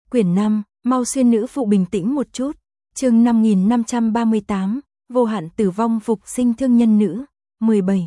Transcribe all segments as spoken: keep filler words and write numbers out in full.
Quyển năm, mau xuyên nữ phụ bình tĩnh một chút. Chương năm nghìn năm trăm ba mươi tám, vô hạn tử vong phục sinh thương nhân nữ. mười bảy.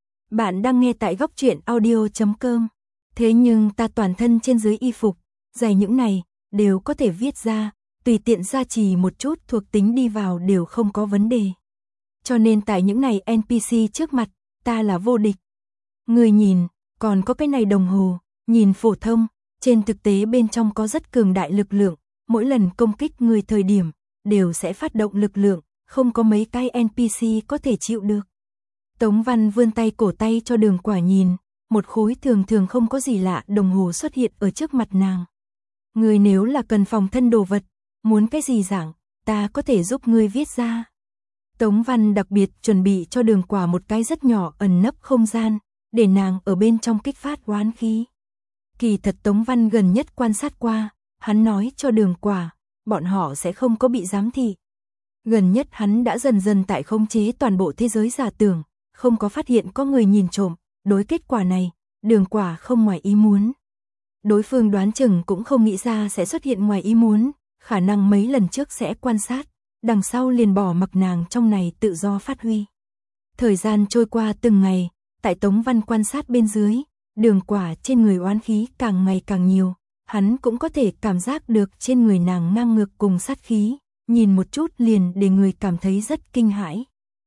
Bạn đang nghe tại góc truyện audio chấm com. Thế nhưng ta toàn thân trên dưới y phục, giày những này, đều có thể viết ra, tùy tiện gia trì một chút thuộc tính đi vào đều không có vấn đề. Cho nên tại những này en pê xê trước mặt, ta là vô địch. Người nhìn, còn có cái này đồng hồ, nhìn phổ thông, trên thực tế bên trong có rất cường đại lực lượng, mỗi lần công kích người thời điểm, đều sẽ phát động lực lượng, không có mấy cái en pê xê có thể chịu được. Tống Văn vươn tay cổ tay cho Đường Quả nhìn, một khối thường thường không có gì lạ đồng hồ xuất hiện ở trước mặt nàng. Người nếu là cần phòng thân đồ vật, muốn cái gì dạng, ta có thể giúp ngươi viết ra. Tống Văn đặc biệt chuẩn bị cho Đường Quả một cái rất nhỏ ẩn nấp không gian, để nàng ở bên trong kích phát oán khí. Kỳ thật Tống Văn gần nhất quan sát qua, hắn nói cho Đường Quả, bọn họ sẽ không có bị giám thị. Gần nhất hắn đã dần dần tại khống chế toàn bộ thế giới giả tưởng, không có phát hiện có người nhìn trộm, đối kết quả này, Đường Quả không ngoài ý muốn. Đối phương đoán chừng cũng không nghĩ ra sẽ xuất hiện ngoài ý muốn, khả năng mấy lần trước sẽ quan sát, đằng sau liền bỏ mặc nàng trong này tự do phát huy. Thời gian trôi qua từng ngày, tại Tống Văn quan sát bên dưới, Đường Quả trên người oán khí càng ngày càng nhiều, hắn cũng có thể cảm giác được trên người nàng ngang ngược cùng sát khí, nhìn một chút liền để người cảm thấy rất kinh hãi.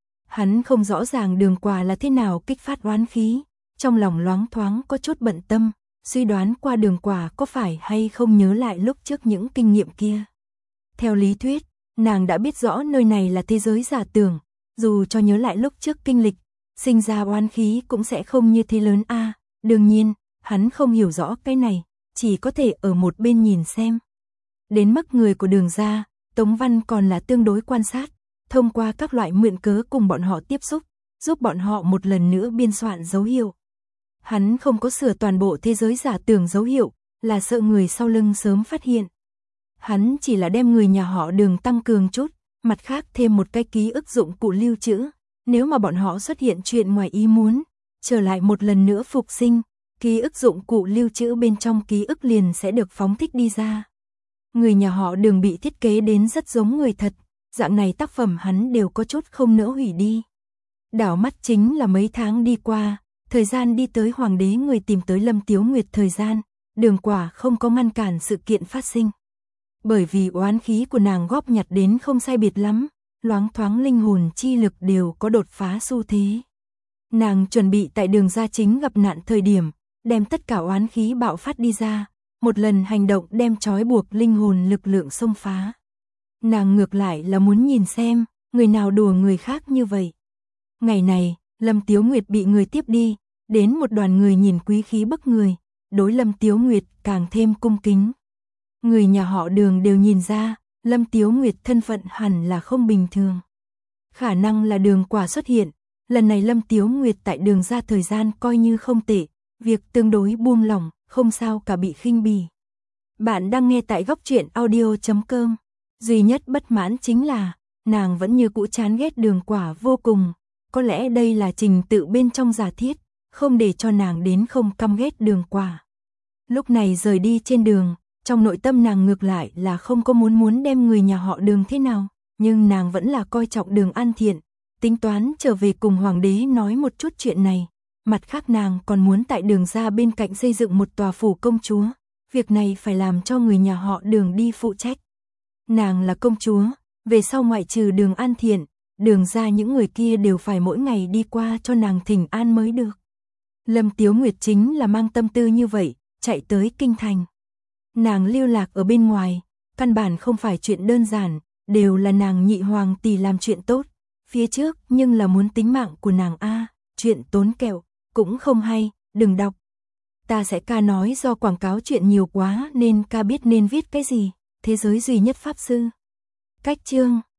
Hắn không rõ ràng Đường Quả là thế nào kích phát oán khí, trong lòng loáng thoáng có chút bận tâm, suy đoán qua Đường Quả có phải hay không nhớ lại lúc trước những kinh nghiệm kia. Theo lý thuyết, nàng đã biết rõ nơi này là thế giới giả tưởng, dù cho nhớ lại lúc trước kinh lịch, sinh ra oán khí cũng sẽ không như thế lớn a. À, đương nhiên, hắn không hiểu rõ cái này, chỉ có thể ở một bên nhìn xem. Đến mức người của Đường gia, Tống Văn còn là tương đối quan sát, thông qua các loại mượn cớ cùng bọn họ tiếp xúc, giúp bọn họ một lần nữa biên soạn dấu hiệu. Hắn không có sửa toàn bộ thế giới giả tưởng dấu hiệu, là sợ người sau lưng sớm phát hiện. Hắn chỉ là đem người nhà họ Đường tăng cường chút, mặt khác thêm một cái ký ức dụng cụ lưu trữ, nếu mà bọn họ xuất hiện chuyện ngoài ý muốn, trở lại một lần nữa phục sinh, ký ức dụng cụ lưu trữ bên trong ký ức liền sẽ được phóng thích đi ra. Người nhà họ Đường bị thiết kế đến rất giống người thật, dạng này tác phẩm hắn đều có chút không nỡ hủy đi. Đảo mắt chính là mấy tháng đi qua, thời gian đi tới hoàng đế người tìm tới Lâm Tiếu Nguyệt thời gian, Đường Quả không có ngăn cản sự kiện phát sinh. Bởi vì oán khí của nàng góp nhặt đến không sai biệt lắm, loáng thoáng linh hồn chi lực đều có đột phá xu thế. Nàng chuẩn bị tại Đường gia chính gặp nạn thời điểm, đem tất cả oán khí bạo phát đi ra, một lần hành động đem trói buộc linh hồn lực lượng xông phá. Nàng ngược lại là muốn nhìn xem, người nào đùa người khác như vậy. Ngày này, Lâm Tiếu Nguyệt bị người tiếp đi, đến một đoàn người nhìn quý khí bức người, đối Lâm Tiếu Nguyệt càng thêm cung kính. Người nhà họ Đường đều nhìn ra, Lâm Tiếu Nguyệt thân phận hẳn là không bình thường. Khả năng là Đường Quả xuất hiện, lần này Lâm Tiếu Nguyệt tại Đường gia thời gian coi như không tệ, việc tương đối buông lỏng, không sao cả bị khinh bỉ. Bạn đang nghe tại góc truyện audio chấm com. Duy nhất bất mãn chính là, nàng vẫn như cũ chán ghét Đường Quả vô cùng, có lẽ đây là trình tự bên trong giả thiết, không để cho nàng đến không căm ghét Đường Quả. Lúc này rời đi trên đường, trong nội tâm nàng ngược lại là không có muốn muốn đem người nhà họ Đường thế nào, nhưng nàng vẫn là coi trọng Đường An Thiện, tính toán trở về cùng hoàng đế nói một chút chuyện này. Mặt khác nàng còn muốn tại Đường gia bên cạnh xây dựng một tòa phủ công chúa, việc này phải làm cho người nhà họ Đường đi phụ trách. Nàng là công chúa, về sau ngoại trừ Đường An Thiện, Đường gia những người kia đều phải mỗi ngày đi qua cho nàng thỉnh an mới được. Lâm Tiếu Nguyệt chính là mang tâm tư như vậy, chạy tới kinh thành. Nàng lưu lạc ở bên ngoài, căn bản không phải chuyện đơn giản, đều là nàng nhị hoàng tỷ làm chuyện tốt, phía trước nhưng là muốn tính mạng của nàng a, chuyện tốn kẹo, cũng không hay, đừng đọc. Ta sẽ ca nói do quảng cáo chuyện nhiều quá nên ca biết nên viết cái gì, thế giới duy nhất pháp sư. Cách chương